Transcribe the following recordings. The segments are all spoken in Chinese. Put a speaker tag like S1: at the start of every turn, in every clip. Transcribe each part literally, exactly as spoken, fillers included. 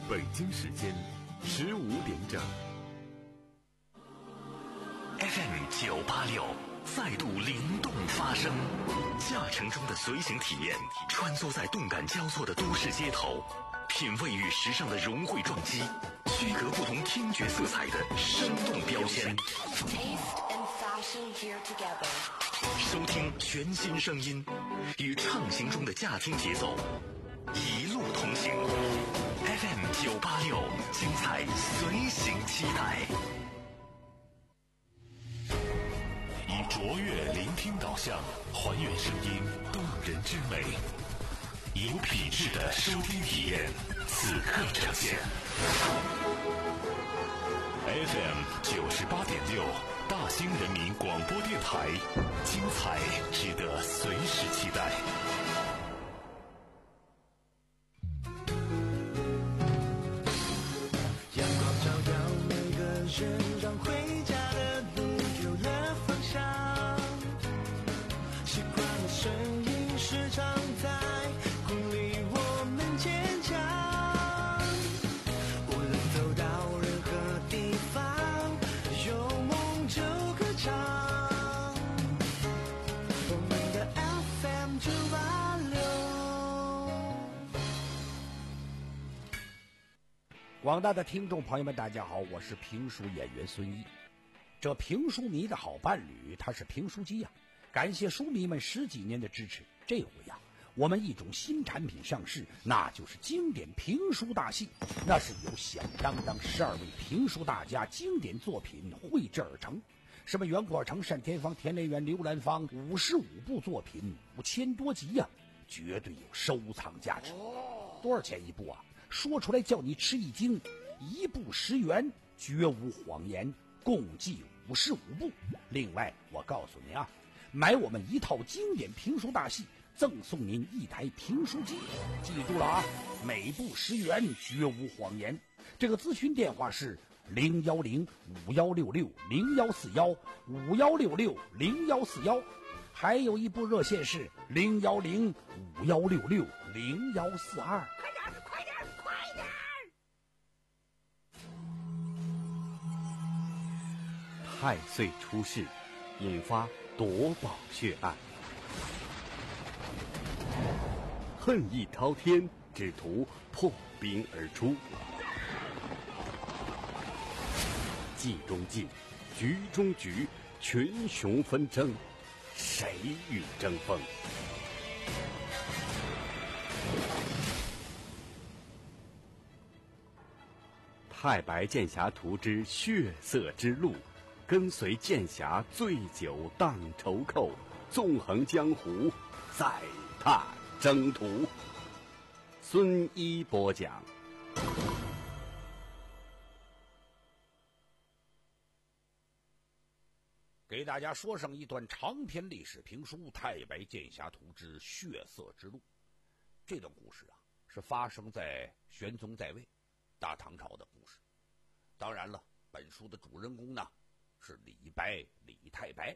S1: 北京时间十五点整。
S2: F M 九八六再度灵动发声，驾乘中的随行体验，穿梭在动感交错的都市街头，品味与时尚的融汇撞击，区隔不同听觉色彩的生动标签。收听全新声音，与畅行中的驾听节奏，一路同行。F M 九八六，精彩随行期待。以卓越聆听导向，还原声音动人之美，有品质的收听体验，此刻呈现。F M 九十八点六，大兴人民广播电台，精彩值得随时期待。
S3: 阳光照耀每个人，让回家的路有了方向。习惯的声音时常在鼓励我们坚强。无论走到任何地方，有梦就歌唱。我们的 F M 九八六。
S4: 广大的听众朋友们，大家好，我是评书演员孙一。这评书迷的好伴侣，他是评书机呀、啊。感谢书迷们十几年的支持，这回呀、啊，我们一种新产品上市，那就是经典评书大戏。那是由响当当十二位评书大家经典作品绘制而成，什么袁阔成、单田芳、田连元、刘兰芳，五十五部作品，五千多集呀、啊，绝对有收藏价值。多少钱一部啊？说出来叫你吃一惊，一部十元，绝无谎言，共计五十五部。另外，我告诉您啊，买我们一套经典评书大戏，赠送您一台评书机。记住了啊，每部十元，绝无谎言。这个咨询电话是零幺零五幺六六零幺四幺五幺六六零幺四幺，还有一部热线是零幺零五幺六六零幺四二。快点，快点！
S5: 太岁出世，引发夺宝血案，恨意滔天，只图破冰而出。计中计，局中局，群雄纷争，谁与争锋？太白剑侠图之血色之路，跟随剑侠醉酒荡愁寇，纵横江湖，再踏征途。孙一播讲。
S4: 给大家说上一段长篇历史评书《太白剑侠图之血色之路》。这段故事啊，是发生在玄宗在位大唐朝的故事。当然了，本书的主人公呢是李白，李太白。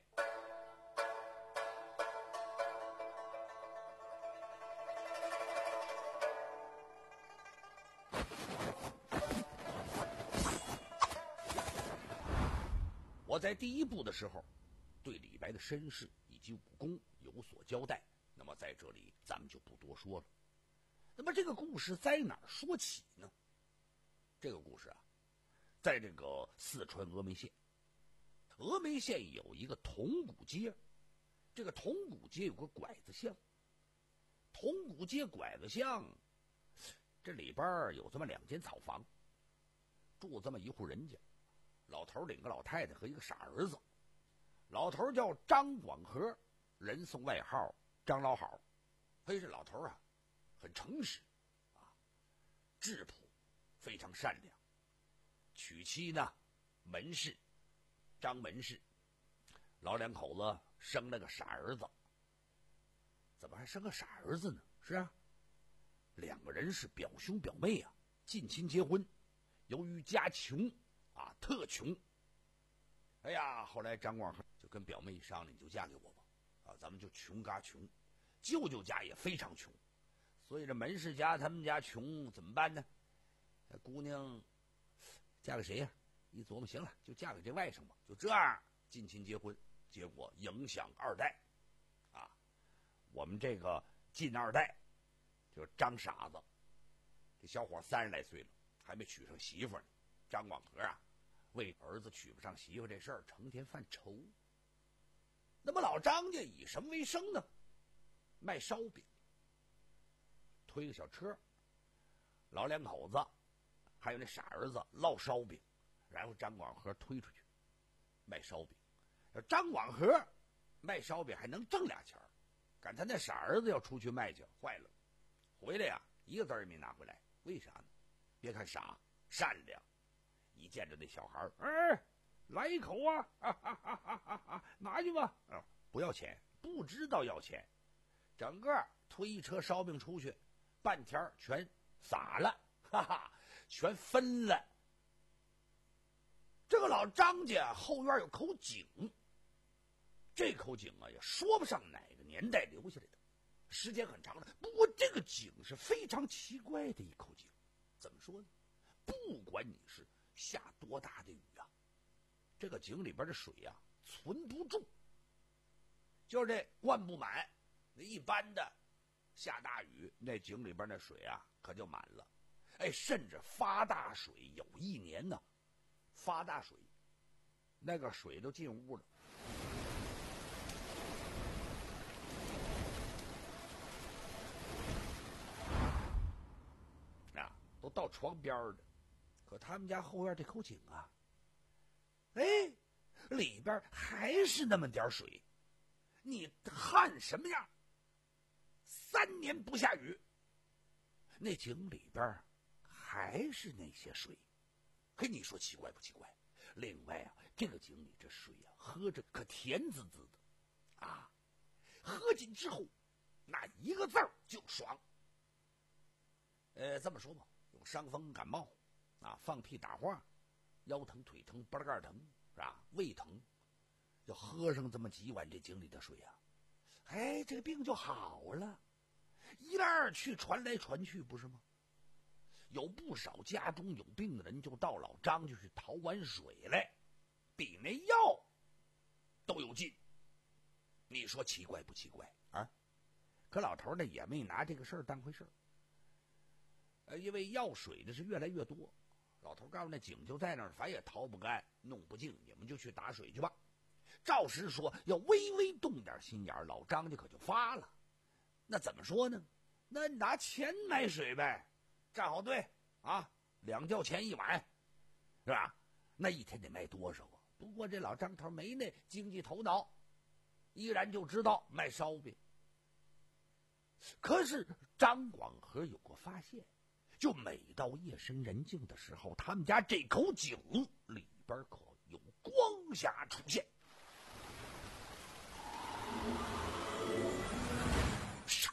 S4: 我在第一部的时候对李白的身世以及武功有所交代，那么在这里咱们就不多说了。那么这个故事在哪儿说起呢？这个故事啊，在这个四川峨眉县。峨眉县有一个铜鼓街，这个铜鼓街有个拐子巷。铜鼓街拐子巷这里边有这么两间草房，住这么一户人家，老头领个老太太和一个傻儿子。老头叫张广和，人送外号张老好。嘿，这老头啊很诚实啊，质朴，非常善良。娶妻呢门氏，张门氏。老两口子生了个傻儿子。怎么还生个傻儿子呢？是啊，两个人是表兄表妹啊，近亲结婚。由于家穷啊，特穷。哎呀，后来张广和就跟表妹商量，你就嫁给我吧，啊，咱们就穷嘎穷。舅舅家也非常穷，所以这门氏家他们家穷怎么办呢？ 这姑娘嫁给谁呀、啊？一琢磨，行了，就嫁给这外甥吧，就这样近亲结婚。结果影响二代，啊，我们这个近二代就是张傻子，这小伙三十来岁了，还没娶上媳妇呢。张广和啊，为儿子娶不上媳妇这事儿，成天犯愁。那么老张家以什么为生呢？卖烧饼，推个小车，老两口子还有那傻儿子烙烧饼，然后张广和推出去卖烧饼。张广和卖烧饼还能挣俩钱儿，赶他那傻儿子要出去卖去，坏了，回来呀、啊、一个字也没拿回来。为啥呢？别看傻，善良，一见着那小孩儿，哎，来一口啊，哈哈哈哈哈哈，拿去吧，啊，不要钱，不知道要钱，整个推一车烧饼出去，半天全撒了，哈哈，全分了。这个老张家后院有口井。这口井啊，也说不上哪个年代留下来的，时间很长了。不过这个井是非常奇怪的一口井，怎么说呢？不管你是下多大的雨啊，这个井里边的水啊存不住，就是这灌不满。那一般的下大雨，那井里边那水啊可就满了。哎，甚至发大水，有一年呢，发大水，那个水都进屋了。都到床边的，可他们家后院这口井啊，哎，里边还是那么点水，你旱什么样？三年不下雨，那井里边还是那些水，嘿，你说奇怪不奇怪？另外啊，这个井里这水啊，喝着可甜滋滋的，啊，喝进之后，那一个字儿就爽。呃，这么说吧。有伤风感冒啊，放屁打晃，腰疼腿疼脖盖疼是吧？胃疼，要喝上这么几碗这井里的水啊，哎，这个病就好了。一来二去，传来传去，不是吗？有不少家中有病的人就到老张就去讨碗水来，比那药都有劲。你说奇怪不奇怪啊？可老头呢也没拿这个事儿当回事儿。呃，因为要水的是越来越多，老头告诉那井就在那儿，反也掏不干，弄不净，你们就去打水去吧。照实说，要微微动点心眼，老张家可就发了。那怎么说呢？那拿钱买水呗，站好队啊，两吊钱一碗，是吧？那一天得卖多少啊？不过这老张头没那经济头脑，依然就知道卖烧饼。可是张广和有过发现。就每到夜深人静的时候，他们家这口井里边可有光霞出现，唰，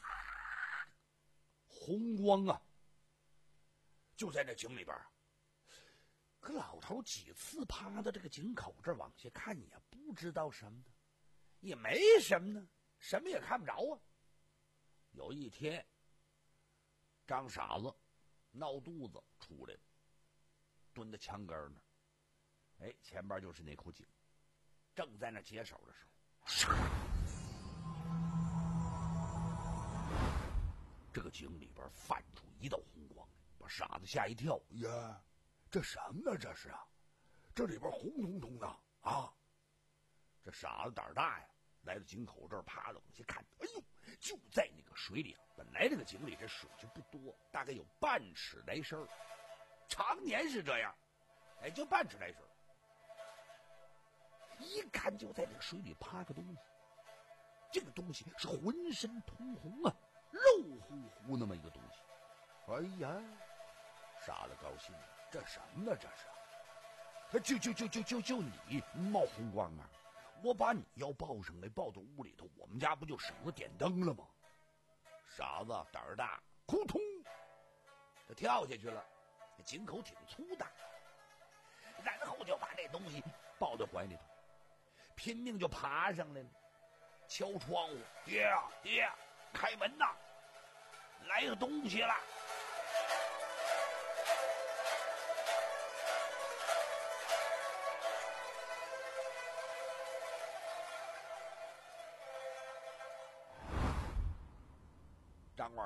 S4: 红光啊，就在那井里边。可老头几次趴到这个井口这儿往下看，也不知道什么呢，也没什么呢，什么也看不着啊。有一天，张傻子闹肚子出来了，蹲在墙根那儿，哎，前边就是那口井，正在那解手的时候，这个井里边泛出一道红光来，把傻子吓一跳。呀，这什么呢？这是啊，这里边红彤彤的啊！这傻子胆大呀，来到井口这儿，趴着往下看，哎呦，就在那个水里，本来这个井里这水就不多，大概有半尺来深，常年是这样，哎，就半尺来深。一看就在这个水里趴个东西，这个东西是浑身通红啊，肉乎乎那么一个东西。哎呀，傻子高兴了，这什么呢？这是，就就就就就就你冒红光啊！我把你要抱上来，抱到屋里头，我们家不就省了点灯了吗？傻子胆儿大，扑通，他跳下去了。这井口挺粗的，然后就把这东西抱在怀里头，拼命就爬上来了，敲窗户，爹啊爹，开门呐，来个东西了。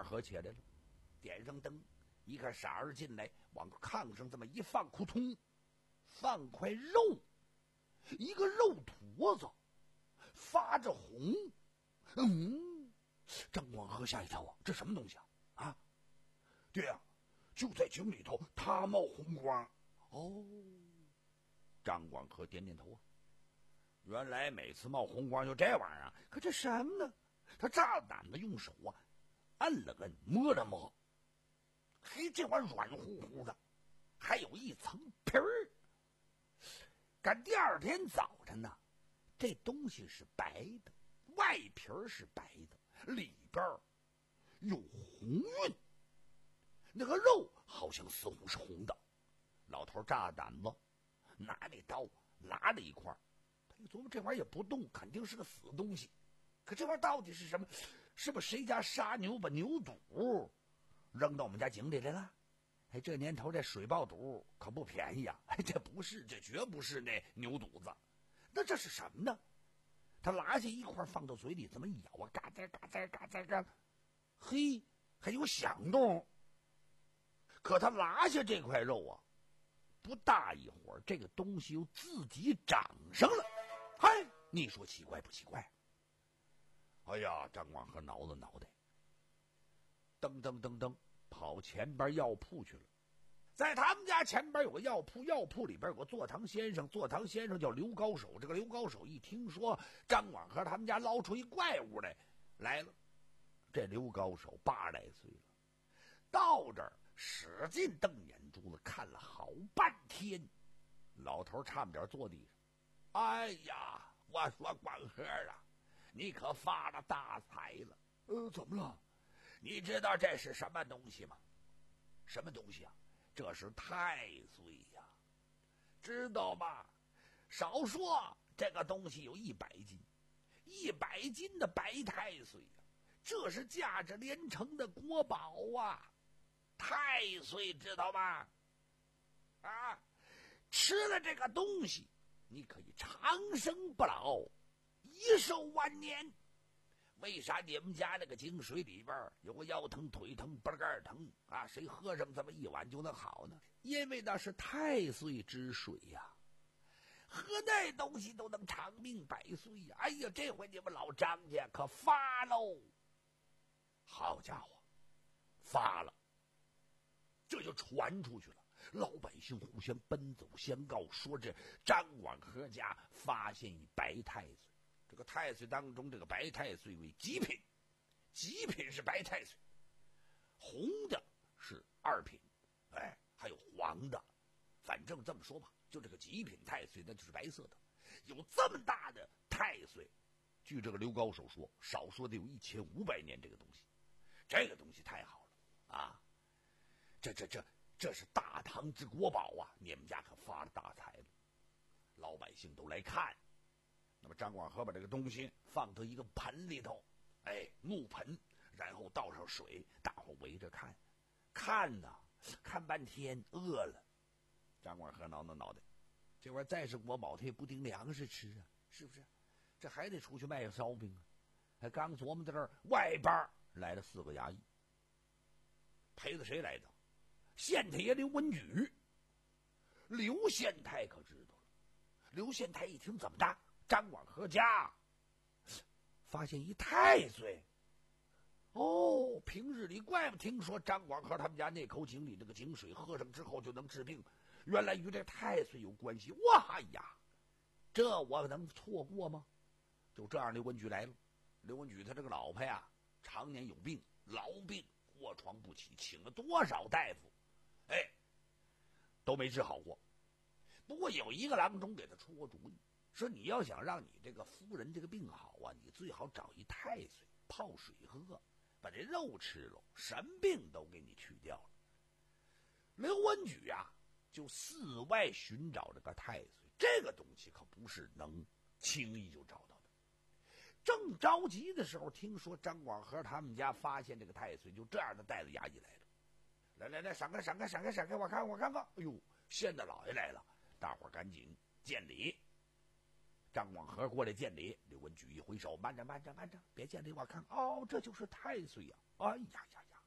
S4: 和起来了，点上灯，一看傻儿进来，往炕上这么一放，扑通，放块肉，一个肉坨子，发着红。嗯，张广和吓一跳啊，这什么东西啊？啊，对呀、啊，就在井里头，它冒红光。哦，张广和点点头啊。原来每次冒红光就这玩意儿啊，可这什么呢？他炸胆子用手啊，摁了摁，摸了摸，嘿，这玩意儿软乎乎的，还有一层皮儿。赶第二天早晨呢，这东西是白的，外皮儿是白的，里边有红晕，那个肉好像似乎是红的。老头炸胆子，拿那刀拉了一块，他一琢磨这玩意儿也不动，肯定是个死东西。可这玩意儿到底是什么？是不是谁家杀牛把牛肚扔到我们家井里来了？哎，这年头这水爆肚可不便宜啊！哎，这不是，这绝不是那牛肚子，那这是什么呢？他拿下一块放到嘴里，怎么一咬啊？嘎吱嘎吱嘎吱嘎，嘿，还有响动。可他拿下这块肉啊，不大一会儿，这个东西又自己长上了。嗨，你说奇怪不奇怪？哎呀，张广和挠了脑袋，噔噔噔噔跑前边药铺去了。在他们家前边有个药铺，药铺里边有个坐堂先生，坐堂先生叫刘高手。这个刘高手一听说张广和他们家捞出一怪物来来了，这刘高手八来岁了，到这儿使劲瞪眼珠子看了好半天，老头差不点坐地上。哎呀，我说广和啊，你可发了大财了。呃，怎么了？你知道这是什么东西吗？什么东西啊？这是太岁呀，知道吧？少说这个东西有一百斤，一百斤的白太岁呀，这是价值连城的国宝啊！太岁知道吗？啊，吃了这个东西，你可以长生不老，一寿万年。为啥你们家那个井水里边有个腰疼腿疼不盖疼啊？谁喝上这么一碗就能好呢？因为那是太岁之水呀、啊，喝那东西都能长命百岁呀、啊！哎呀，这回你们老张家可发喽！好家伙，发了，这就传出去了。老百姓互相奔走相告，说这张广和家发现一白太岁。这个太岁当中，这个白太岁为极品，极品是白太岁，红的是二品，哎，还有黄的，反正这么说吧，就这个极品太岁那就是白色的。有这么大的太岁，据这个刘高手说，少说得有一千五百年。这个东西，这个东西太好了啊！这这这这是大唐之国宝啊！你们家可发了大财了，老百姓都来看。那么张广和把这个东西放到一个盆里头，哎，木盆，然后倒上水，大伙围着看，看呐，看半天饿了。张广和挠挠脑袋，这玩意儿再是国宝，他也不顶粮食吃啊，是不是？这还得出去卖个烧饼啊！还刚琢磨在这儿，外边来了四个衙役，陪着谁来的？县太爷刘文举。刘县太可知道了，刘县太一听，怎么的？张广和家发现一太岁。哦，平日里怪不听说张广和他们家那口井里这个井水喝上之后就能治病，原来与这太岁有关系。哇呀，这我能错过吗？就这样，刘文举来了。刘文举他这个老婆呀，常年有病，痨病，卧床不起，请了多少大夫，哎，都没治好过。不过有一个郎中给他出过主意，说你要想让你这个夫人这个病好啊，你最好找一太岁泡水喝，把这肉吃了，什么病都给你去掉了。刘文举啊，就四外寻找这个太岁，这个东西可不是能轻易就找到的。正着急的时候，听说张广和他们家发现这个太岁，就这样的带着衙役来了。来来来，闪开闪开闪开闪开，我看我看看，哎呦，县大老爷来了，大伙赶紧见礼。张广和过来见礼，刘文举一挥手，慢着慢着慢着，别见礼，我看，哦，这就是太岁呀、啊！哎呀呀呀，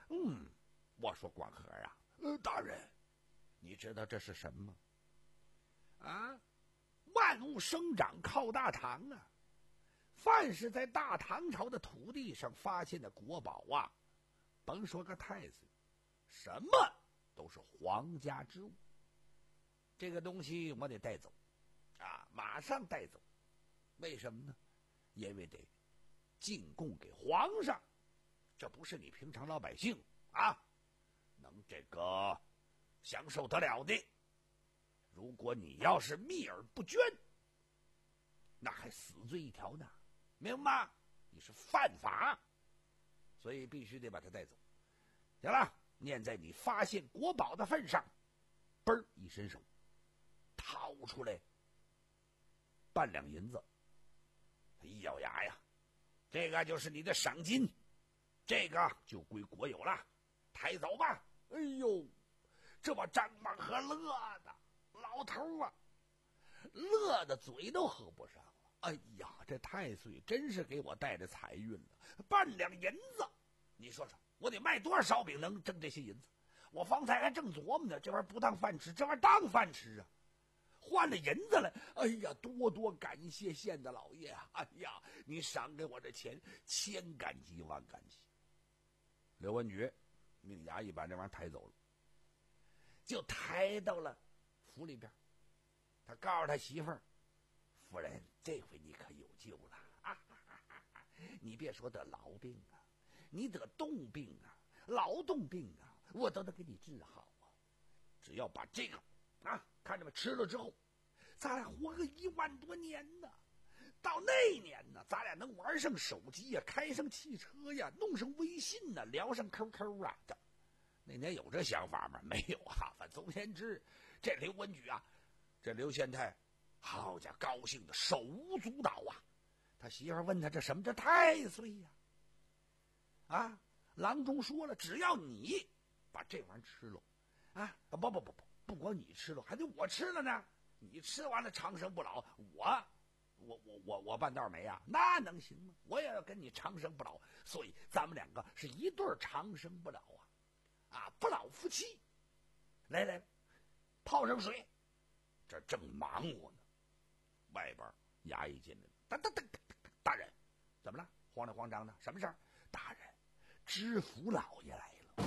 S4: 嗯，我说广和啊，呃，大人，你知道这是什么？啊，万物生长靠大唐啊！凡是在大唐朝的土地上发现的国宝啊，甭说个太岁，什么都是皇家之物。这个东西我得带走，啊，马上带走。为什么呢？因为得进贡给皇上，这不是你平常老百姓啊能这个享受得了的。如果你要是秘而不捐，那还死罪一条呢，明白？你是犯法，所以必须得把它带走。行了，念在你发现国宝的份上，嘣儿一伸手，掏出来半两银子，他一咬牙呀，这个就是你的赏金，这个就归国有了，抬走吧。哎呦，这把张广和乐的，老头啊，乐的嘴都合不上了。哎呀，这太岁真是给我带着财运了，半两银子，你说说，我得卖多少烧饼能挣这些银子？我方才还正琢磨呢，这玩意儿不当饭吃，这玩意儿当饭吃啊！换了银子了，哎呀，多多感谢县的老爷啊！哎呀，你赏给我这钱，千感激万感激。刘文举命衙役把这玩意儿抬走了，就抬到了府里边。他告诉他媳妇儿：“夫人，这回你可有救了啊！哈哈哈哈，你别说得痨病啊，你得冻病啊，劳动病啊，我都能给你治好啊！只要把这个啊，看着没，吃了之后，咱俩活个一万多年呢。到那年呢，咱俩能玩上手机呀、啊，开上汽车呀、啊，弄上微信呐、啊，聊上 Q Q 啊。这那年有这想法吗？没有啊。反总而言之，这刘文举啊，这刘县太，好家伙，高兴的手舞足蹈啊。他媳妇问他这什么？这太岁呀！啊，郎中说了，只要你把这玩意儿吃了，啊，不不不不，不光你吃了，还得我吃了呢。你吃完了长生不老，我。我我我我半道没啊，那能行吗？我也要跟你长生不老，所以咱们两个是一对长生不老啊，啊，不老夫妻。来来，泡上水，这正忙活呢，外边衙役进来了，哒哒哒哒，大人，怎么了？慌里慌张的，什么事儿？大人，知府老爷来了。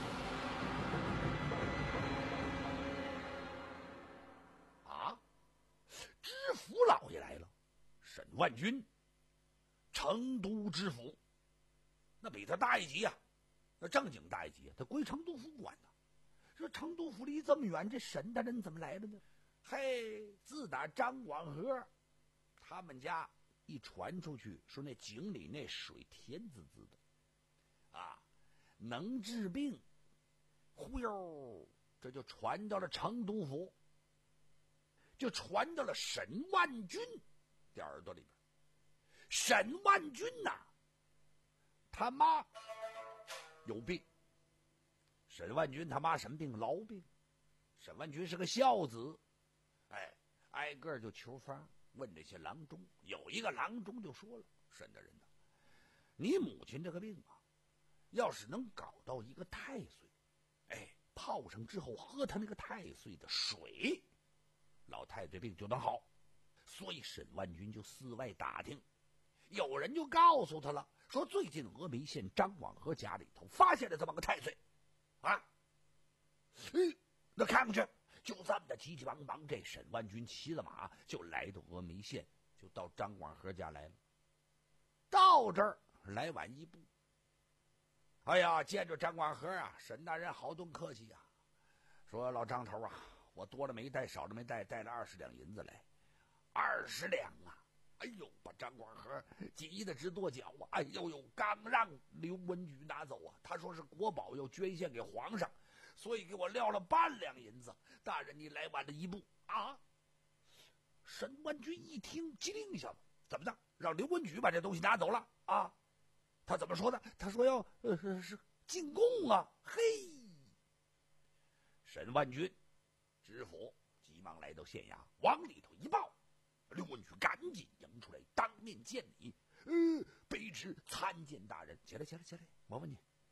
S4: 啊，知府老爷来了。沈万军，成都知府，那比他大一级啊，那正经大一级啊，他归成都府管呢。说成都府离这么远，这沈大人怎么来了呢？嘿，自打张广和他们家一传出去，说那井里那水甜滋滋的，啊，能治病，忽悠，这就传到了成都府，就传到了沈万军的耳朵里边。沈万军呐、啊，他妈有病。沈万军他妈什么病？痨病。沈万军是个孝子，哎，挨个就求方，问这些郎中。有一个郎中就说了：“沈大人呐，你母亲这个病啊，要是能搞到一个太岁，哎，泡上之后喝他那个太岁的水，老太太病就能好。”所以沈万军就四外打听，有人就告诉他了，说最近峨眉县张广和家里头发现了这么个太岁，啊，嗯，那看过去，就这么的急急忙忙，这沈万军骑了马就来到峨眉县，就到张广和家来了。到这儿来晚一步，哎呀，见着张广和啊，沈大人好顿客气啊，说老张头啊，我多了没带，少了没带，带了二十两银子来。二十两啊！哎呦，把张广和急得直跺脚啊！哎呦呦，刚让刘文举拿走啊，他说是国宝要捐献给皇上，所以给我撂了半两银子。大人，你来晚了一步啊！沈万军一听，机灵一下子，怎么的？让刘文举把这东西拿走了啊？他怎么说的？他说要呃是是进贡啊！嘿，沈万军知府急忙来到县衙，往里头一报。刘文举赶紧迎出来，当面见礼。呃，卑职参见大人。起来，起来，起来！我问你，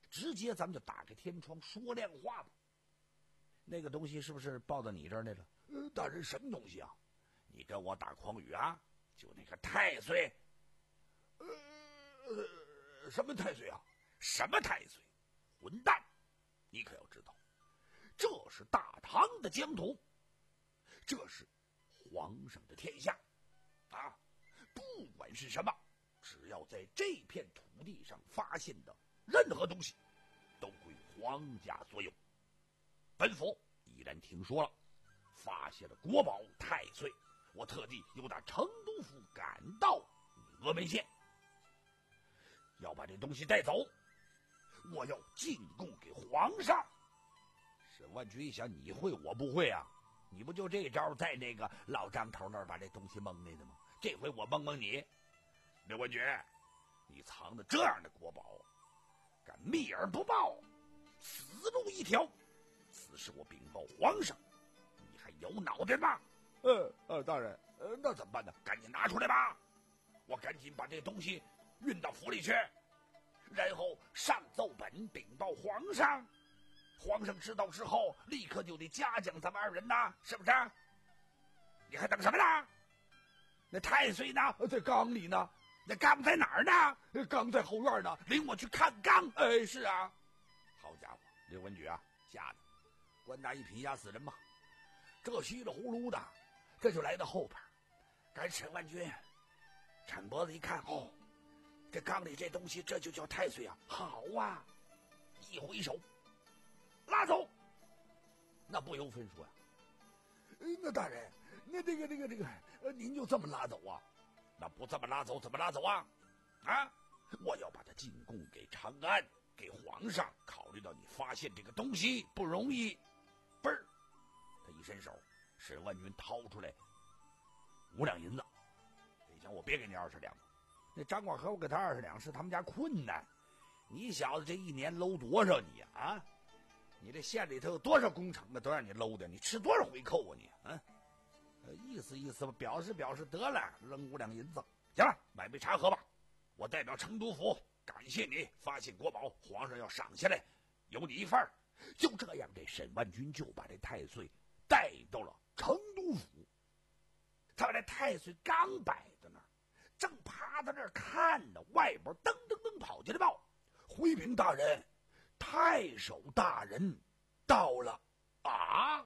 S4: 直接咱们就打开天窗说亮话吧。那个东西是不是抱到你这儿来了？呃，大人，什么东西啊？你跟我打诳语啊？就那个太岁。呃，什么太岁啊？什么太岁？混蛋！你可要知道，这是大唐的疆土，这是皇上的天下啊！不管是什么，只要在这片土地上发现的任何东西，都归皇家所有。本府已然听说了，发现了国宝太岁，我特地由打成都府赶到峨眉县，要把这东西带走，我要进贡给皇上。沈万军一想，你会我不会啊？你不就这招在那个老张头那儿把这东西蒙来的吗？这回我蒙蒙你。刘文举，你藏的这样的国宝，敢秘而不报，死路一条。此事我禀报皇上，你还有脑袋吗？呃呃，大人，呃，那怎么办呢？赶紧拿出来吧，我赶紧把这东西运到府里去，然后上奏本禀报皇上。皇上知道之后，立刻就得嘉奖咱们二人呐，是不是？你还等什么呢？那太岁呢？在缸里呢。那缸在哪儿呢？缸在后院呢，领我去看缸。哎，是啊。好家伙，刘文举啊，吓得官大一品压死人嘛！这稀里糊涂的，这就来到后边，赶沈万军铲脖子一看，哦，这缸里这东西，这就叫太岁啊！好啊，一挥手，拉走。那不由分说呀、啊，那大人，那这个这个这个，呃，您就这么拉走啊？那不这么拉走，怎么拉走啊？啊！我要把它进贡给长安，给皇上。考虑到你发现这个东西不容易，嘣儿，他一伸手，沈万军掏出来五两银子。你想我别给你二十两，那张广和我给他二十两是他们家困难。你小子这一年搂多少你啊？啊！你这县里头有多少工程啊，都让你搂的，你吃多少回扣啊你？啊！呃，意思意思吧，表示表示得了，扔五两银子，行了，买杯茶喝吧。我代表成都府感谢你发现国宝，皇上要赏下来，有你一份儿。就这样，这沈万军就把这太岁带到了成都府。他把这太岁刚摆在那儿，正趴在那儿看呢，外边噔噔噔跑进来报：回禀大人，太守大人到了啊！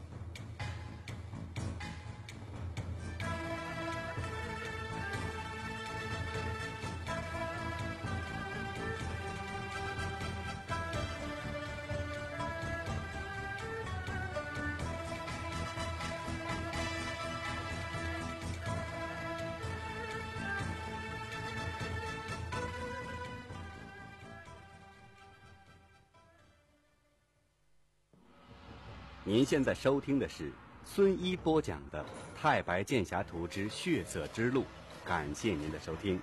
S5: 您现在收听的是孙一播讲的《太白剑侠图之血色之路》，感谢您的收听。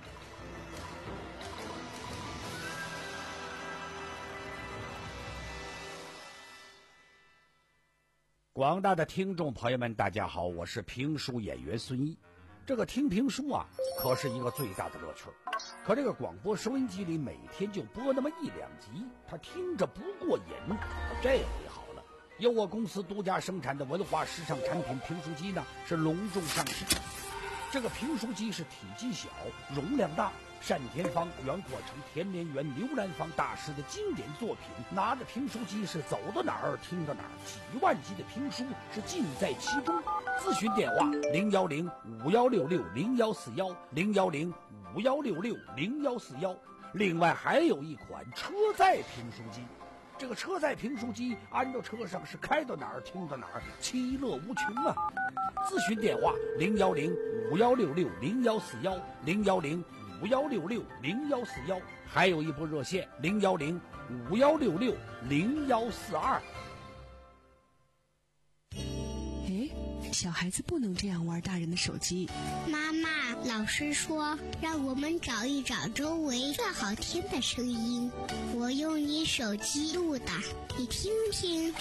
S4: 广大的听众朋友们，大家好，我是评书演员孙一。这个听评书啊，可是一个最大的乐趣。可这个广播收音机里每天就播那么一两集，他听着不过瘾。这回好了，由我公司独家生产的文化时尚产品评书机呢，是隆重上市。这个评书机是体积小，容量大，单田芳、袁阔成、田连元、刘兰芳大师的经典作品。拿着评书机是走到哪儿听到哪儿，几万集的评书是尽在其中。咨询电话零幺零五幺六六零幺四幺零幺零五幺六六零幺四幺。另外还有一款车载评书机。这个车载评书机安到车上是开到哪儿听到哪儿，其乐无穷啊！咨询电话零幺零五幺六六零幺四幺零幺零五幺六六零幺四幺，还有一部热线零幺零五幺六六零幺四二。
S6: 哎，小孩子不能这样玩大人的手机。
S7: 妈妈，老师说让我们找一找周围最好听的声音，我用你手机录的，你听听。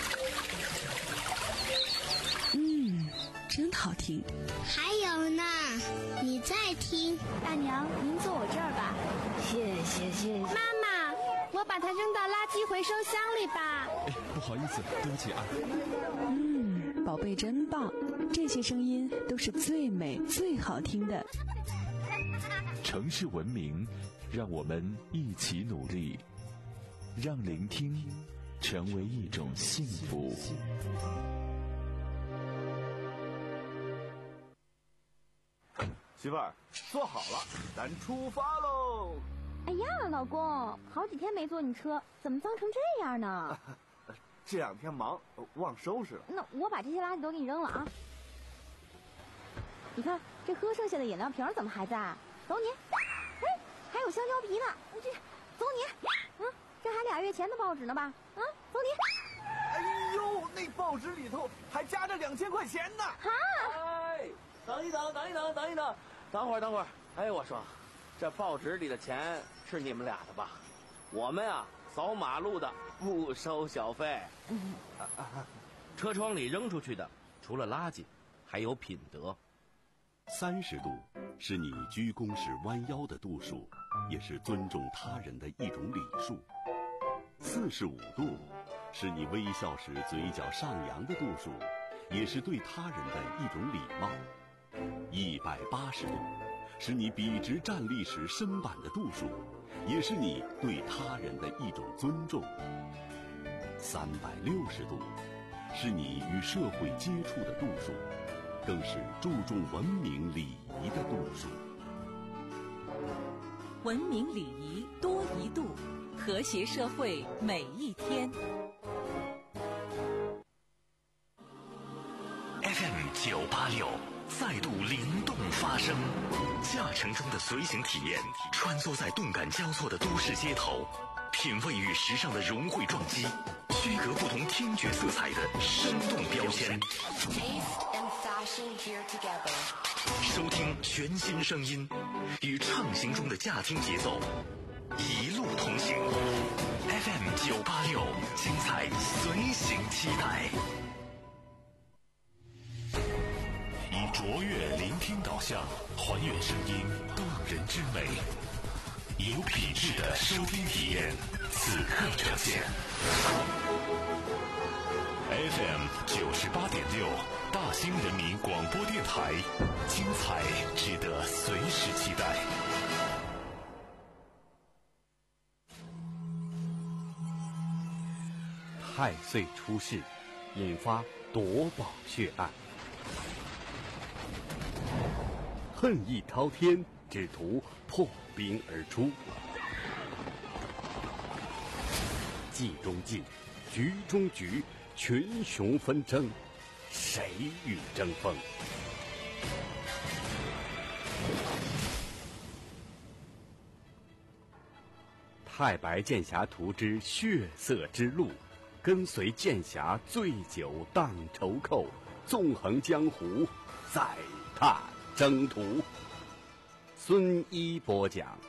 S6: 嗯，真好听。
S7: 还有呢，你再听。
S8: 大娘，您坐我这儿吧。
S9: 谢谢谢谢。
S8: 妈妈，我我把它扔到垃圾回收箱里吧。
S9: 哎，不好意思，对不起啊。
S6: 嗯，宝贝真棒，这些声音都是最美最好听的。
S9: 城市文明，让我们一起努力，让聆听成为一种幸福。
S10: 媳妇儿，坐好了，咱出发喽！
S8: 哎呀，老公，好几天没坐你车，怎么脏成这样呢？
S10: 这两天忙，忘收拾了。
S8: 那我把这些垃圾都给你扔了啊！你看，这喝剩下的饮料瓶怎么还在？走你！哎，还有香蕉皮呢，这走你！嗯，这还俩月前的报纸呢吧？啊，走你！
S10: 哎呦，那报纸里头还夹着两千块钱呢！
S8: 啊！
S11: 哎，等一等，等一等，等一等，等会儿，等会儿。哎，我说，这报纸里的钱是你们俩的吧？我们啊，扫马路的不收小费。
S4: 嗯啊啊、车窗里扔出去的，除了垃圾，还有品德。
S5: 三十度是你鞠躬时弯腰的度数，也是尊重他人的一种礼数。四十五度是你微笑时嘴角上扬的度数，也是对他人的一种礼貌。一百八十度是你笔直站立时身板的度数，也是你对他人的一种尊重。三百六十度是你与社会接触的度数，更是注重文明礼仪的度数。
S12: 文明礼仪多一度，和谐社会每一天。
S2: F M 九八六再度灵动发声，驾乘中的随行体验，穿梭在动感交错的都市街头，品味与时尚的融汇撞击，区隔不同听觉色彩的生动标签。收听全新声音，与畅行中的驾听节奏，一路同行。F M 九八六，精彩随行期待。以卓越聆听导向，还原声音动人之美，有品质的收听体验，此刻呈现。F M 九十八点六，大兴人民广播电台，精彩值得随时期待。
S5: 太岁出世，引发夺宝血案。恨意滔天，只图破冰而出。计中计，局中局，群雄纷争，谁与争锋？太白剑侠图之血色之路，跟随剑侠醉酒荡愁寇，纵横江湖，再踏征途。孙一播讲。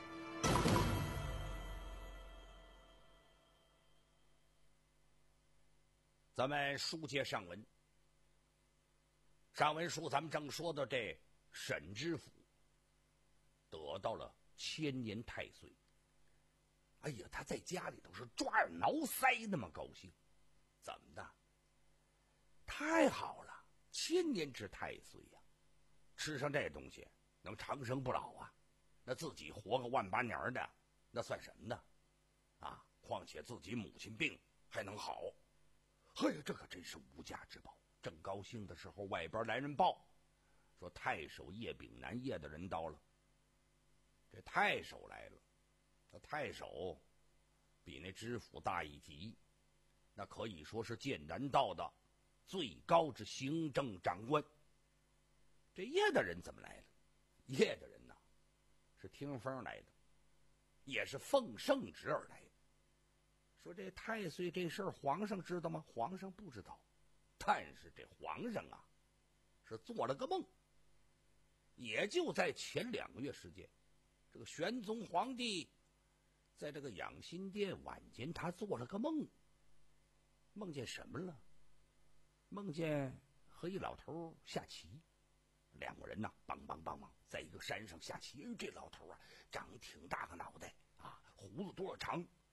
S4: 咱们书接上文，上文书咱们正说到这沈知府得到了千年太岁，哎呀，他在家里头是抓耳挠腮那么高兴，怎么的？太好了，千年之太岁呀、啊，吃上这东西能长生不老啊，那自己活个万八年的，那算什么呢？啊，况且自己母亲病还能好。嘿呀，这可真是无价之宝！正高兴的时候，外边来人报，说太守叶炳南叶大人到了。这太守来了，那太守比那知府大一级，那可以说是剑南道的最高之行政长官。这叶大人怎么来了？叶大人呐，是听风来的，也是奉圣旨而来的。说这太岁这事儿，皇上知道吗？皇上不知道，但是这皇上啊，是做了个梦。也就在前两个月时间，这个玄宗皇帝在这个养心殿晚间，他做了个梦。梦见什么了？梦见和一老头下棋，两个人呐，梆梆梆梆，在一个山上下棋。哎，这老头啊，长挺大个脑袋啊，胡子多少长。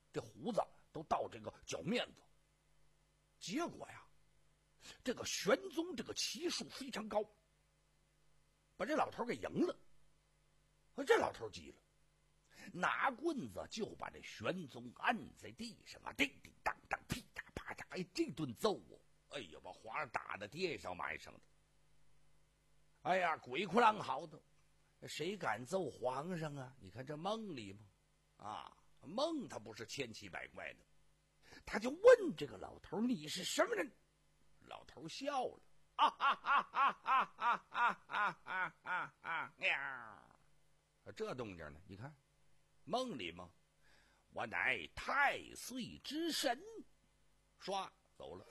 S4: 这胡子都到这个脚面子。结果呀，这个玄宗这个骑术非常高，把这老头给赢了。这老头急了，拿棍子就把这玄宗按在地上啊，叮叮当当，噼嗒啪嗒，哎，这顿揍我，哎呀，把皇上打的跌上埋上的。哎呀，鬼哭狼嚎的，谁敢揍皇上啊？你看这梦里嘛，啊，梦他不是千奇百怪的，他就问这个老头：“你是什么人？”老头笑了，啊哈哈哈哈哈哈哈哈哈哈！这动静呢？你看，梦里嘛，我乃太岁之神，唰走了。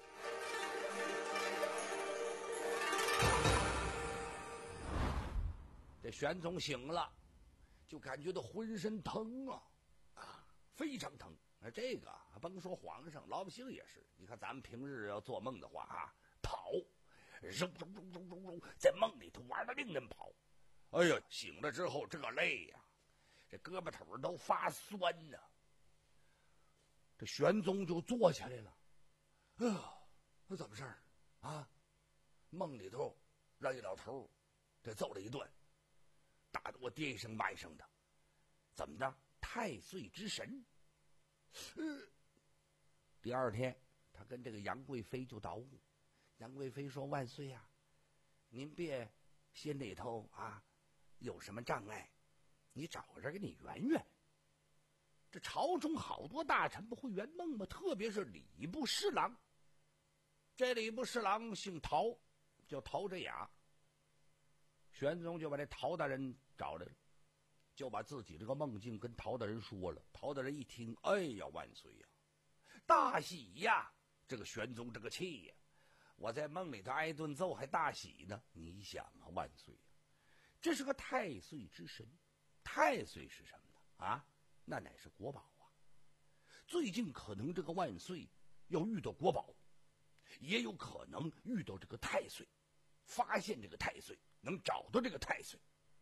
S4: 这玄宗醒了，就感觉到浑身疼啊，啊，非常疼。那这个甭说皇上，老百姓也是。你看咱们平日要做梦的话啊，跑，揉揉揉揉揉揉，在梦里头玩的令人跑。哎呀，醒了之后这个累呀、啊，这胳膊腿都发酸呢、啊。这玄宗就坐起来了，哎呀，那怎么事儿啊？梦里头让一老头这揍了一顿，打得我跌生埋生的，怎么着？太岁之神。呃，第二天，他跟这个杨贵妃就捣鼓。杨贵妃说：“万岁呀、啊，您别心里头啊有什么障碍，你找个人给你圆圆。”这朝中好多大臣不会圆梦吗？特别是礼部侍郎。这礼部侍郎姓陶，叫陶真雅。玄宗就把这陶大人找来了，就把自己这个梦境跟陶大人说了。陶大人一听，哎呀，万岁呀，大喜呀！这个玄宗这个气呀，我在梦里头挨顿揍还大喜呢。你想啊，万岁呀，这是个太岁之神。太岁是什么呢？啊，那乃是国宝啊。最近可能这个万岁要遇到国宝，也有可能遇到这个太岁，发现这个太岁，能找到这个太岁。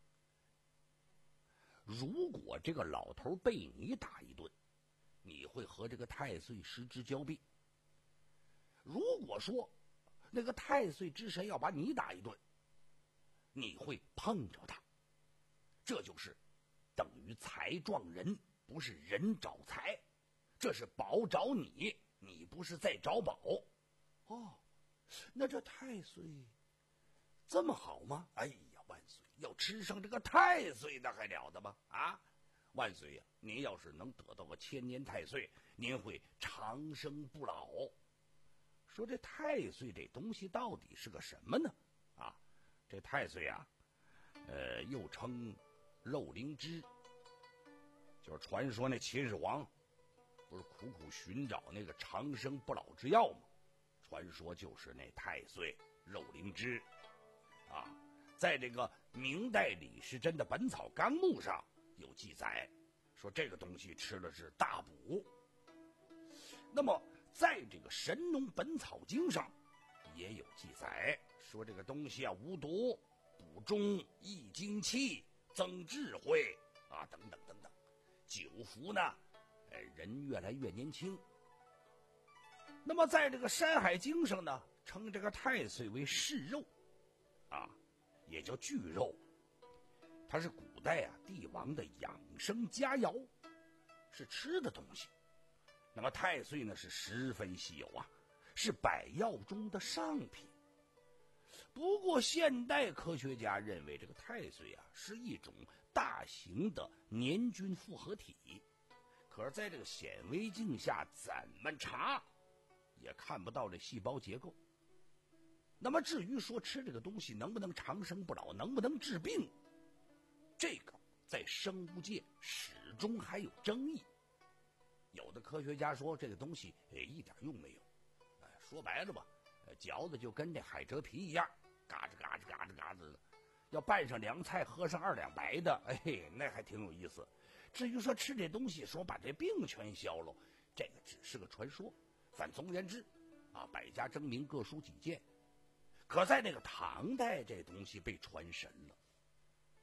S4: 如果这个老头被你打一顿，你会和这个太岁失之交臂；如果说那个太岁之神要把你打一顿，你会碰着他。这就是等于财撞人，不是人找财，这是宝找你，你不是在找宝。哦，那这太岁这么好吗？哎呀，万岁，要吃上这个太岁那还了得吗？啊，万岁呀、啊，您要是能得到个千年太岁，您会长生不老。说这太岁这东西到底是个什么呢？啊，这太岁啊，呃，又称肉灵芝，就是传说那秦始皇不是苦苦寻找那个长生不老之药吗？传说就是那太岁肉灵芝啊，在这个明代李时珍的《本草纲目》上有记载，说这个东西吃了是大补。那么在这个《神农本草经》上也有记载，说这个东西啊无毒，补中益精气，增智慧啊，等等等等。久服呢，呃，人越来越年轻。那么在这个《山海经》上呢，称这个太岁为噬肉啊，也叫巨肉，它是古代啊帝王的养生佳肴，是吃的东西。那么太岁呢是十分稀有啊，是百药中的上品。不过现代科学家认为这个太岁啊是一种大型的年菌复合体，可是在这个显微镜下怎么查也看不到这细胞结构。那么至于说吃这个东西能不能长生不老，能不能治病，这个在生物界始终还有争议。有的科学家说这个东西哎一点用没有，哎，说白了吧，嚼的就跟这海蜇皮一样，嘎吱嘎吱嘎吱嘎吱的。要拌上凉菜，喝上二两白的，哎，那还挺有意思。至于说吃这东西说把这病全消了，这个只是个传说。反总而言之啊，百家争鸣，各抒己见。可在那个唐代，这东西被传神了。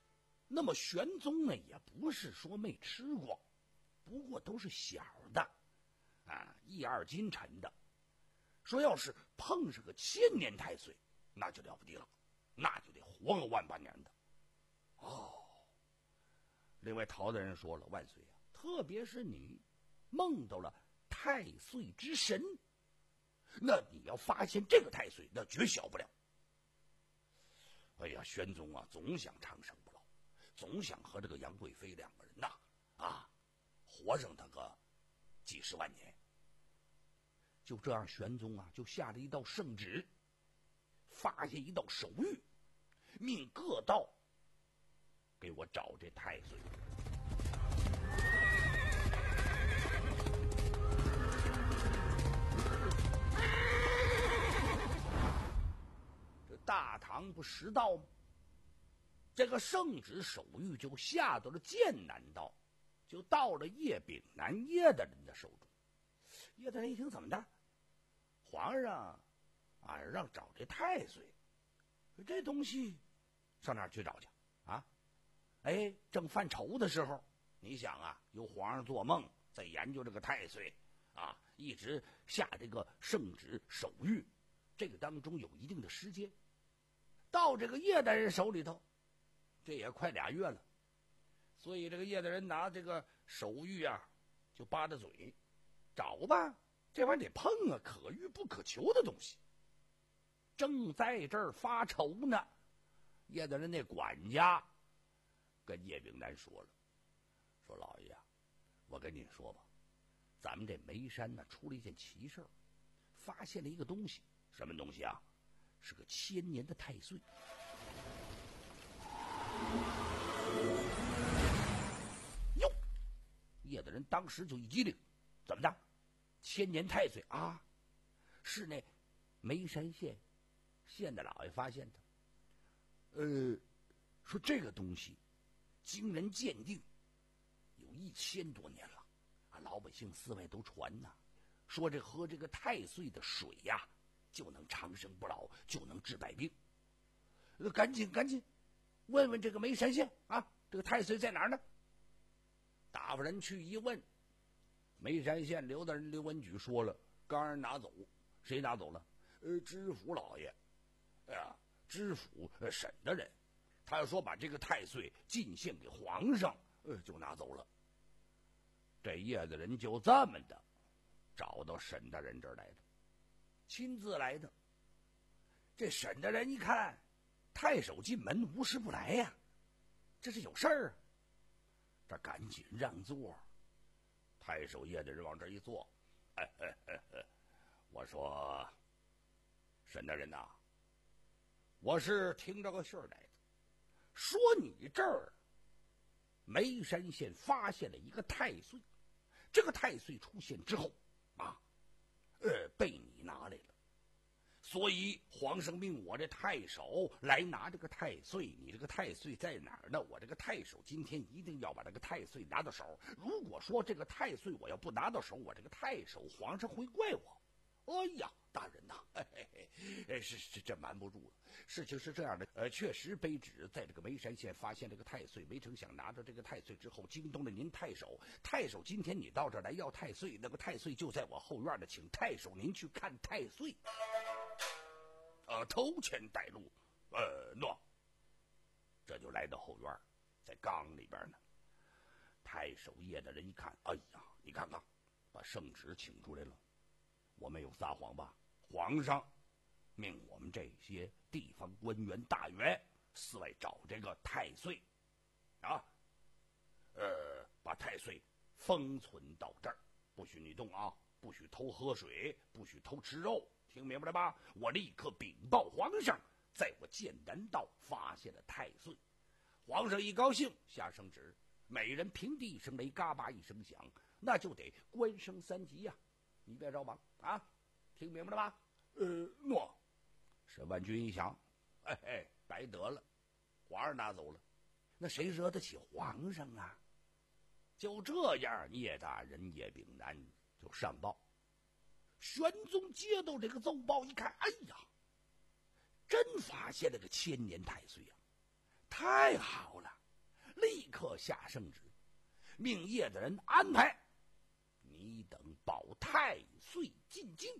S4: 那么玄宗呢，也不是说没吃过，不过都是小的啊，一二斤沉的。说要是碰上个千年太岁，那就了不地了，那就得活个万八年的。哦，另外陶大人说了，万岁啊，特别是你梦到了太岁之神，那你要发现这个太岁，那绝小不了。哎呀，玄宗啊，总想长生不老，总想和这个杨贵妃两个人呐，啊，活上他个几十万年。就这样，玄宗啊，就下了一道圣旨，发下一道手谕，命各道给我找这太岁。这大唐不十道吗？这个圣旨手谕就下到了剑南道，就到了叶丙南叶大人的手中。叶大人一听，怎么的？皇上啊，让找这太岁，这东西上哪儿去找去啊？哎，正犯愁的时候，你想啊，有皇上做梦在研究这个太岁啊，一直下这个圣旨手谕，这个当中有一定的时间。到这个叶大人手里头，这也快俩月了，所以这个叶大人拿这个手谕啊，就扒着嘴找吧，这玩意儿得碰啊，可遇不可求的东西。正在这儿发愁呢，叶大人那管家跟叶丙南说了，说老爷啊，我跟您说吧，咱们这眉山呢出了一件奇事儿，发现了一个东西。什么东西啊？是个千年的太岁。哟，叶大人当时就一激灵，怎么的？千年太岁啊，是那眉山县县的老爷发现的。呃，说这个东西经人鉴定有一千多年了啊，老百姓四外都传呐、啊，说这喝这个太岁的水呀、啊，就能长生不老，就能治百病。呃，赶紧赶紧问问这个眉山县啊，这个太岁在哪儿呢？打发人去一问，眉山县刘大人刘文举说了，刚让拿走。谁拿走了？呃，知府老爷，哎呀，知府呃审的人，他要说把这个太岁进献给皇上，呃，就拿走了。这叶子人就这么的找到沈大人这儿来的，亲自来的。这沈大人一看，太守进门无事不来呀、啊，这是有事儿啊。这赶紧让座。太守叶大人往这一坐，哎哎哎哎，我说沈大人呐、啊，我是听着个信儿来的，说你这儿眉山县发现了一个太岁，这个太岁出现之后啊，呃，被你拿来了。所以皇上命我这太守来拿这个太岁，你这个太岁在哪儿呢？我这个太守今天一定要把这个太岁拿到手。如果说这个太岁我要不拿到手，我这个太守皇上会怪我。哎呀，大人呐、啊，嘿嘿嘿，是是这瞒不住了。事情是这样的，呃，确实卑职在这个眉山县发现这个太岁，没成想拿着这个太岁之后，惊动了您太守。太守今天你到这儿来要太岁，那个太岁就在我后院呢，请太守您去看太岁。呃，头前带路，呃，诺。这就来到后院，在缸里边呢。太守叶的人一看，哎呀，你看看，把圣旨请出来了。我没有撒谎吧？皇上命我们这些地方官员大员四外找这个太岁，啊，呃，把太岁封存到这儿，不许你动啊，不许偷喝水，不许偷吃肉，听明白了吧？我立刻禀报皇上，在我剑南道发现了太岁。皇上一高兴，下圣旨，每人平地一声雷，嘎巴一声响，那就得官升三级呀、啊！你别着忙啊，听明白了吧？呃，诺。沈万军一想，哎哎，白得了，皇上拿走了，那谁惹得起皇上啊？就这样，叶大人叶丙南就上报。玄宗接到这个奏报一看，哎呀，真发现了个千年太岁呀、啊！太好了，立刻下圣旨，命叶大人安排。你你等保太岁进京。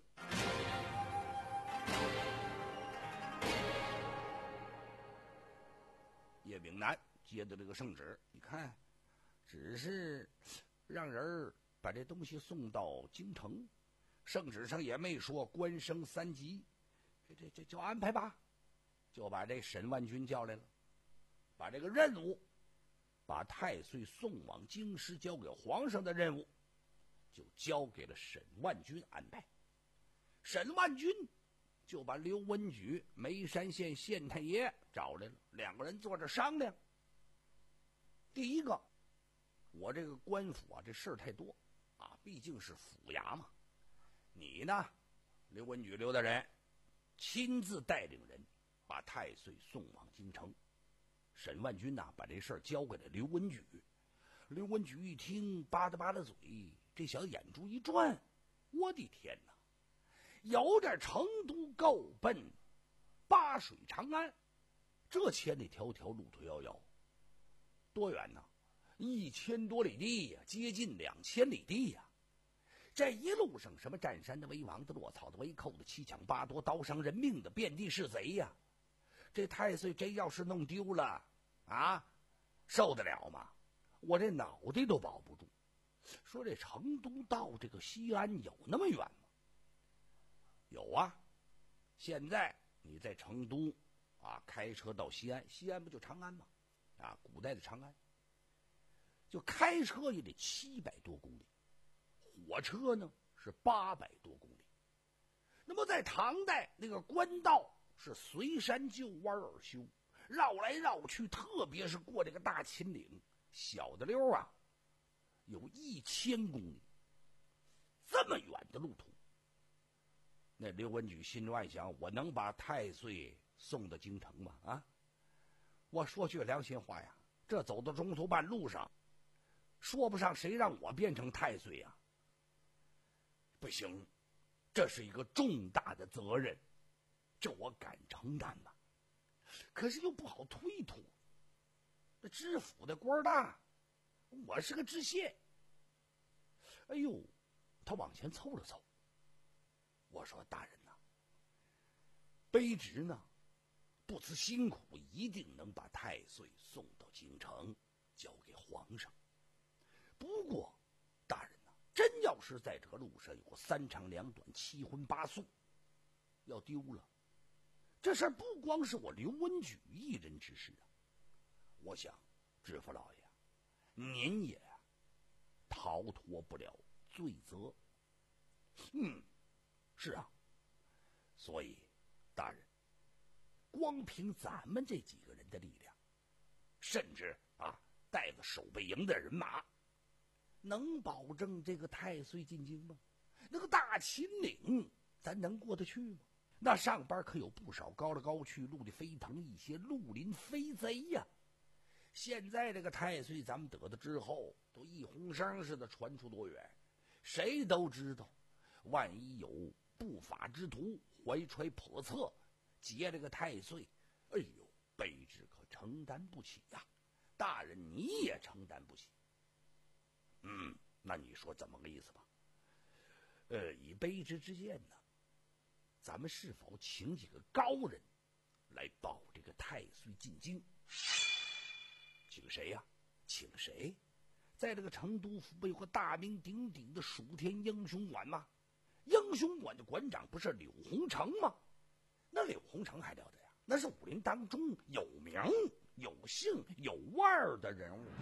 S4: 叶秉南接的这个圣旨，你看，只是让人把这东西送到京城，圣旨上也没说官升三级，这这这就安排吧，就把这沈万钧叫来了，把这个任务，把太岁送往京师交给皇上的任务，就交给了沈万钧安排。沈万钧就把刘文举眉山县县太爷找来了，两个人坐着商量。第一个，我这个官府啊，这事儿太多啊，毕竟是府衙嘛。你呢，刘文举刘大人，亲自带领人把太岁送往京城。沈万钧呐，把这事儿交给了刘文举。刘文举一听，吧嗒吧嗒嘴，这小眼珠一转，我的天哪！有点成都够奔八水长安，这千里迢迢路途遥遥，多远呢？一千多里地呀，接近两千里地呀！这一路上，什么占山的、为王的、落草的、为寇的、七抢八夺、刀伤人命的，遍地是贼呀！这太岁真要是弄丢了啊，受得了吗？我这脑袋都保不住。说这成都到这个西安有那么远吗？有啊，现在你在成都啊，开车到西安，西安不就长安吗？啊，古代的长安，就开车也得七百多公里，火车呢是八百多公里。那么在唐代，那个官道是随山就弯而修，绕来绕去，特别是过这个大秦岭，小的溜啊，有一千公里，这么远的路途。那刘文举心中暗想，我能把太岁送到京城吗？啊，我说句良心话呀，这走到中途半路上，说不上谁让我变成太岁呀。不行，这是一个重大的责任，这我敢承担吗？可是又不好推脱。这知府的官大，我是个知县。哎呦，他往前凑了凑。我说大人呐、啊，卑职呢不辞辛苦，一定能把太岁送到京城，交给皇上。不过大人呐、啊，真要是在这个路上有三长两短、七荤八素，要丢了，这事儿不光是我刘文举一人之事啊。我想知府老爷，您也逃脱不了罪责。嗯。是啊，所以大人，光凭咱们这几个人的力量，甚至啊带着守备营的人马，能保证这个太岁进京吗？那个大秦岭咱能过得去吗？那上边可有不少高来高去、陆地飞腾一些绿林飞贼呀！现在这个太岁咱们得到之后，都一红声似的传出多远，谁都知道，万一有不法之徒怀揣叵测，劫这个太岁，哎呦，卑职可承担不起呀、啊！大人你也承担不起。嗯，那你说怎么个意思吧？呃，以卑职之见呢，咱们是否请几个高人来保这个太岁进京？请谁呀、啊？请谁？在这个成都府不有个大名鼎鼎的蜀天英雄馆吗？英雄馆的馆长不是柳洪成吗？那柳洪成还了得呀，那是武林当中有名有姓有腕儿的人物。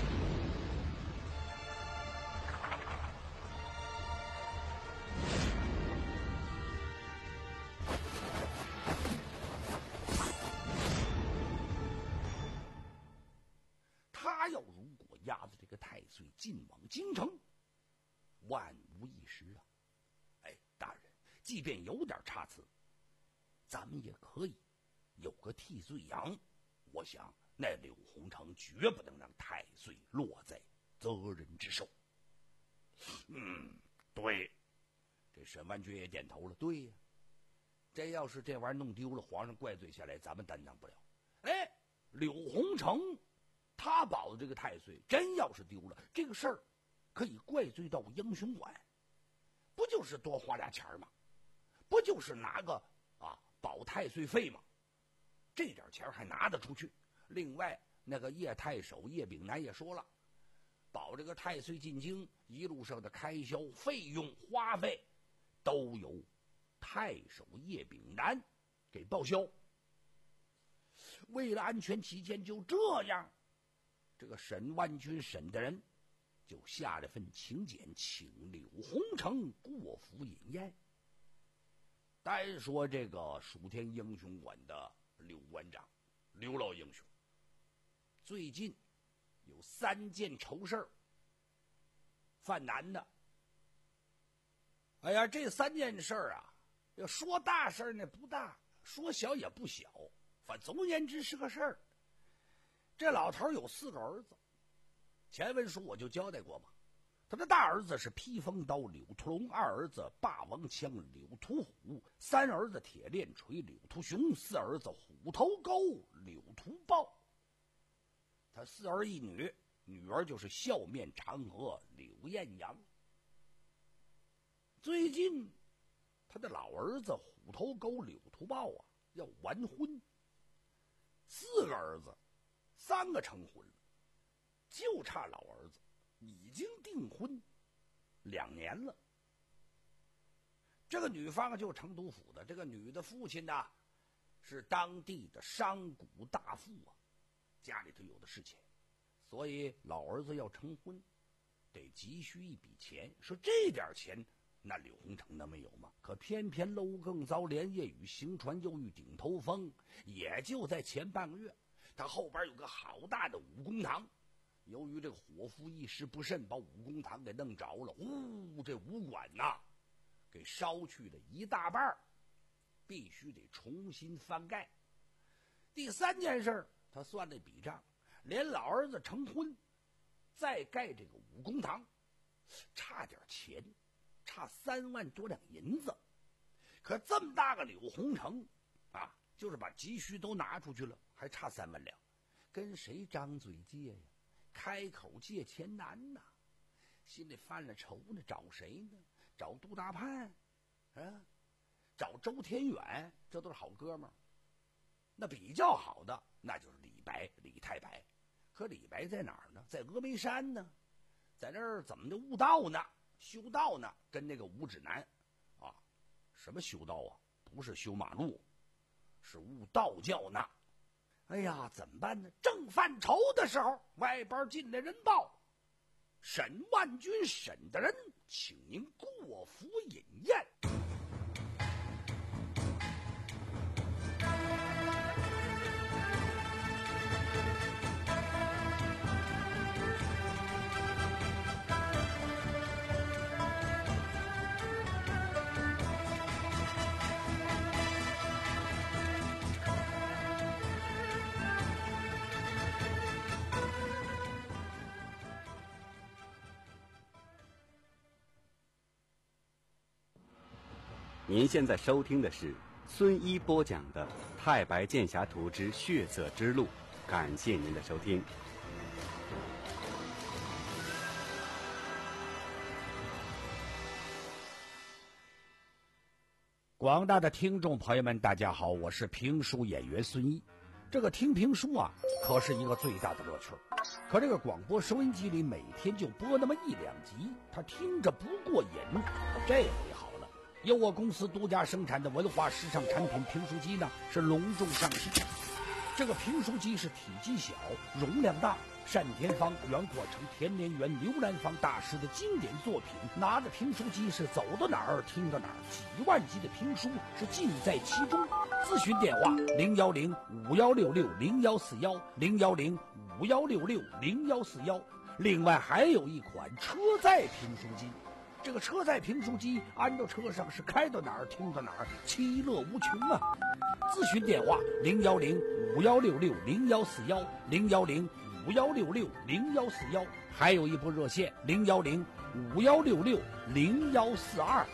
S4: 他要如果押着这个太岁进往京城，万无一失啊！哎，大人，即便有点差错，咱们也可以有个替罪羊。我想那柳洪成绝不能让太岁落在责任之手。嗯，对，这沈万钧也点头了。对呀，这要是这玩意儿弄丢了，皇上怪罪下来，咱们担当不了。哎，柳洪成他保的这个太岁，真要是丢了，这个事儿可以怪罪到英雄馆？不就是多花俩钱吗？不就是拿个啊保太岁费吗？这点钱还拿得出去。另外那个叶太守叶炳南也说了，保这个太岁进京一路上的开销费用花费都由太守叶炳南给报销。为了安全起见，就这样，这个沈万军沈的人就下了份请柬，请柳洪成过府饮宴。单说这个蜀天英雄馆的刘馆长刘老英雄，最近有三件愁事儿犯难的。哎呀，这三件事儿啊，要说大事呢不大，说小也不小，反总而言之是个事儿。这老头有四个儿子，前文书我就交代过嘛。他的大儿子是披风刀柳屠龙，二儿子霸王枪柳屠虎，三儿子铁链锤柳屠雄，四儿子虎头钩柳屠豹。他四儿一女，女儿就是笑面嫦娥柳艳阳。最近他的老儿子虎头钩柳屠豹啊要完婚，四个儿子三个成婚了，就差老儿子已经订婚两年了。这个女方就是成都府的，这个女的父亲呢是当地的商贾大富啊，家里头有的是钱，所以老儿子要成婚得急需一笔钱。说这点钱那柳洪成能没有吗？可偏偏楼更遭连夜雨，行船又遇顶头风，也就在前半个月，他后边有个好大的武功堂，由于这个伙夫一时不慎，把武功堂给弄着了，呜，这武馆呐给烧去了一大半，必须得重新翻盖。第三件事他算了笔账，连老儿子成婚再盖这个武功堂差点钱，差三万多两银子。可这么大个柳洪成啊，就是把急需都拿出去了，还差三万两，跟谁张嘴借呀？开口借钱难呐，心里犯了愁呢，找谁呢？找杜大盼啊，找周天远，这都是好哥们儿。那比较好的那就是李白李太白，可李白在哪儿呢？在峨眉山呢，在那儿怎么的悟道呢？修道呢，跟那个吴指南啊，什么修道啊？不是修马路，是悟道教呢。哎呀，怎么办呢？正犯愁的时候，外边进来人报，沈万军沈的人请您过府饮宴。
S5: 您现在收听的是孙一播讲的《太白剑侠图之血色之路》，感谢您的收听。
S4: 广大的听众朋友们，大家好，我是评书演员孙一。这个听评书啊，可是一个最大的乐趣。可这个广播收音机里每天就播那么一两集，他听着不过瘾。这回好了，由我公司独家生产的文化时尚产品评书机呢，是隆重上市。这个评书机是体积小，容量大，单田芳、袁阔成、田连元、刘兰芳大师的经典作品，拿着评书机是走到哪儿听到哪儿，几万集的评书是尽在其中。咨询电话零幺零五幺六六零幺四幺零幺零五幺六六零幺四幺。另外还有一款车载评书机，这个车载评书机安到车上是开到哪儿听到哪儿，其乐无穷啊！咨询电话零幺零五幺六六零幺四幺零幺零五幺六六零幺四幺，还有一部热线零幺零五幺六六零幺四二。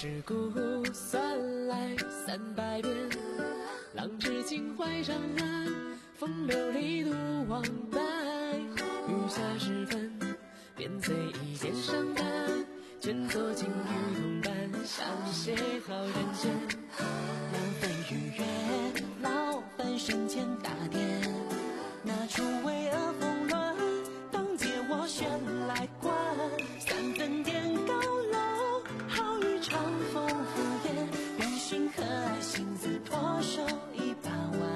S13: 世故算来三百遍，浪至情怀上岸，风流里度往来。余下时分，便随意肩上担，卷作金玉铜板，上写好人间。
S3: 浪费愉悦，劳烦瞬间打点，拿出巍峨峰峦，当借我旋来观。三分点高楼，好一场风敷衍，任寻可爱心思脱手一把玩。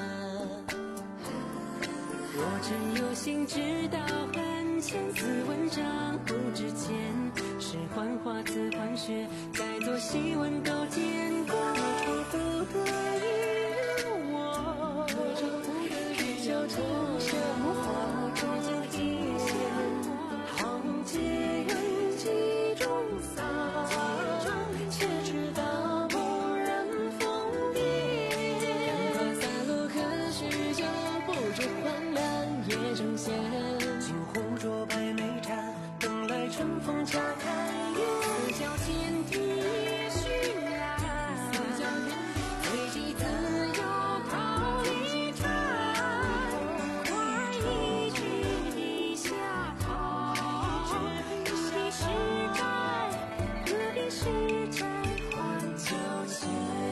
S13: 我真有心知道还千字文章不值钱，是幻化字换血，再多细文都见过。不得已我只叫出生活中极限，行几人几种洒，且知道不人风别。干花洒落可许久，不知荒凉也正闲。
S3: 金壶浊白眉盏，等来春风恰开颜。
S13: 四角天地须来，四角天地随机自由靠一站，快一句一下逃，隔壁是债，隔壁是债还旧钱。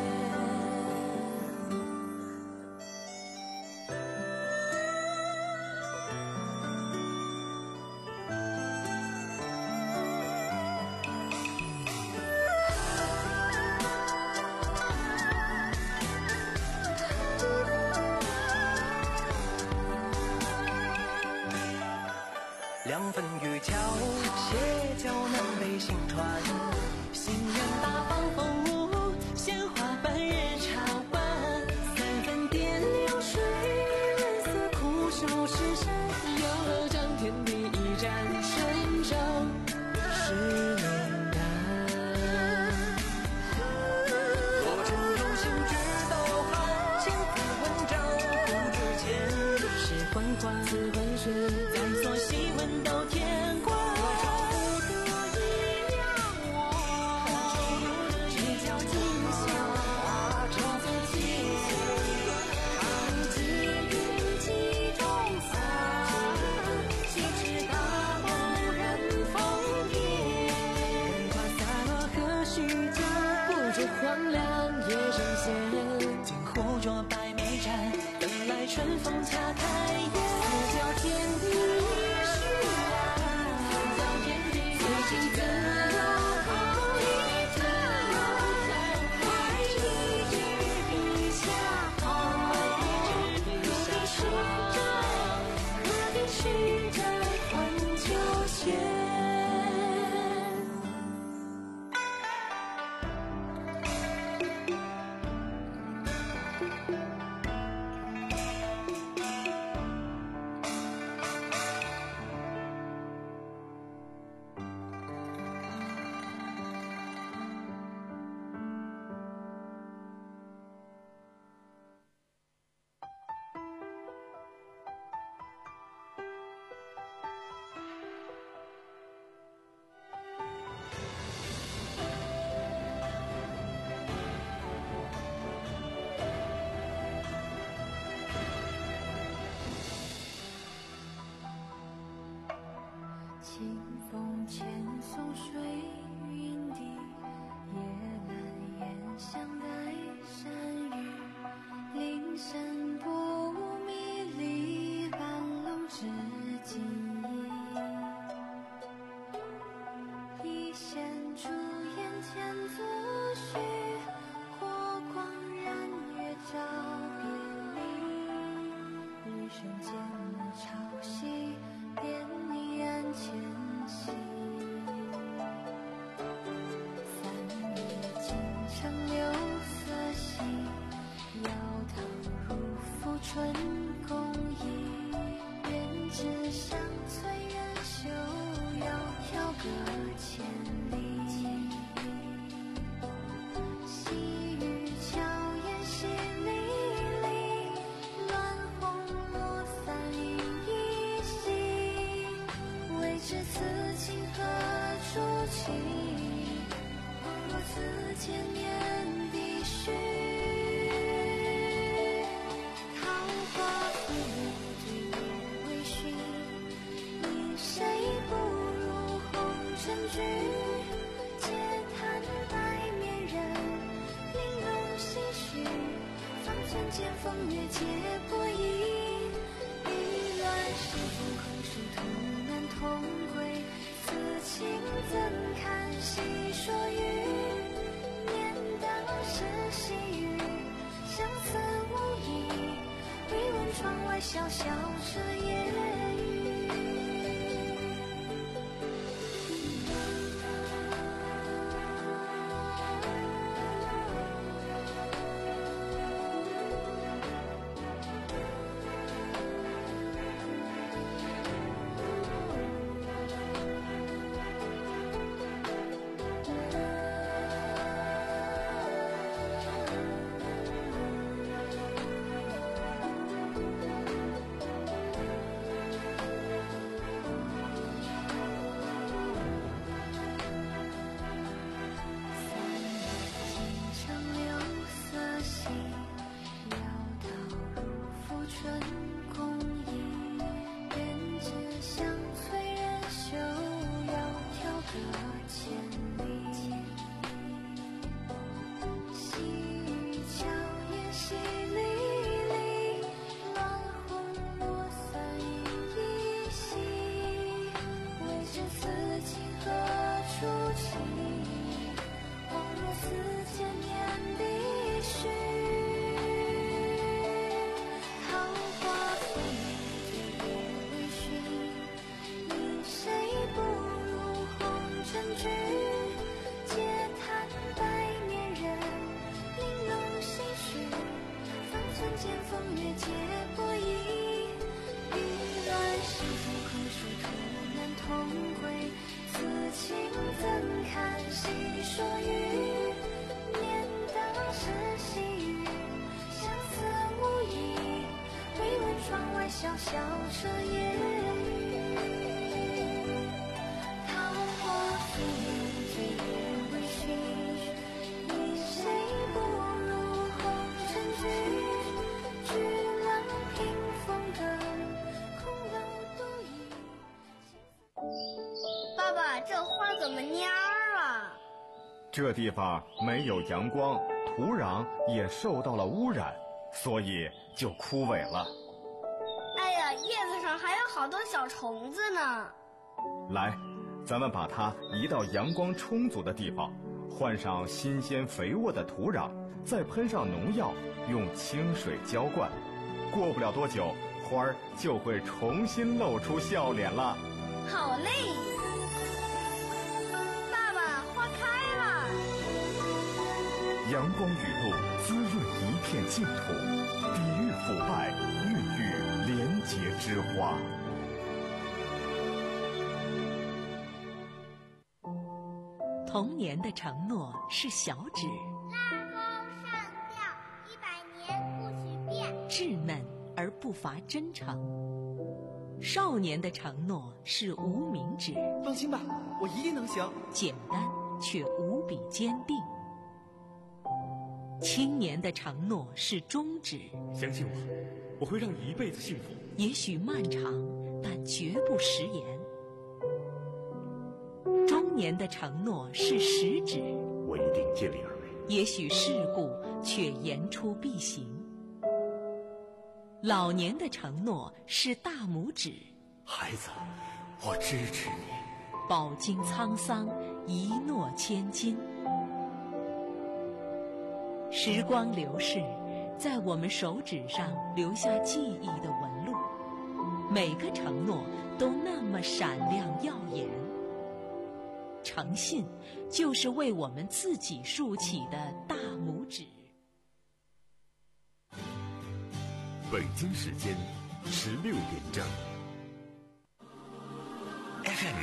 S3: 两分玉桥，斜角南北行船。行人大放风舞，鲜花半日茶晚。三分点流水，润色苦守石山。
S13: 又将天地一战，神州是灵丹。
S3: 我真有心知道寒，千字文章不值钱。
S13: 是幻化字换血，再所细文都天光。荒凉也正闲，
S3: 金壶浊白眉盏，等来春风恰开颜。
S13: 四角天地须来，四角天地随机自由靠一站，快一句笔下逃，隔壁是债，隔壁是债还旧钱。
S14: 清风牵松水云底，夜阑烟香带山雨。林深不迷离，半笼知己。一线烛烟间作序，火光燃月照别离。余生渐暮潮汐，便你岸前行。三月尽长柳色稀，摇桃入腹春宫衣。愿只相催愿休，窈窕隔千里。细雨悄烟淅沥沥，乱红落散影依稀。未知此情何处起？若此句，嗟叹白面人，玲珑唏嘘，方寸间风月皆不移。欲乱世风横事，图难同归，此情怎堪细说与？念当时细雨，相思无益，微闻窗外萧萧彻夜雨。萧萧彻夜雨，桃花飞醉月未寻，你谁不入红尘局？巨浪平风歌，空楼独倚。
S7: 爸爸，这花怎么蔫儿啊？
S10: 这地方没有阳光，土壤也受到了污染，所以就枯萎了。
S7: 哎呀，叶子上还有好多小虫子呢。
S10: 来，咱们把它移到阳光充足的地方，换上新鲜肥沃的土壤，再喷上农药，用清水浇灌。过不了多久，花儿就会重新露出笑脸了。
S7: 好嘞！爸爸，花开了。
S10: 阳光雨露滋润一片净土，抵御腐败，孕育廉洁之花。
S12: 童年的承诺是小指，
S7: 拉钩上吊，一百年不许变。
S12: 稚嫩而不乏真诚。少年的承诺是无名指，
S15: 放心吧，我一定能行。
S12: 简单却无比坚定。青年的承诺是中指，
S1: 相信我，我会让你一辈子幸福。
S12: 也许漫长，但绝不食言。中年的承诺是食指，
S1: 我一定尽力而为。
S12: 也许世故，却言出必行。老年的承诺是大拇指，
S1: 孩子，我支持你。
S12: 饱经沧桑，一诺千金。时光流逝，在我们手指上留下记忆的纹路，每个承诺都那么闪亮耀眼。诚信就是为我们自己竖起的大拇指。
S1: 北京时间十六点整。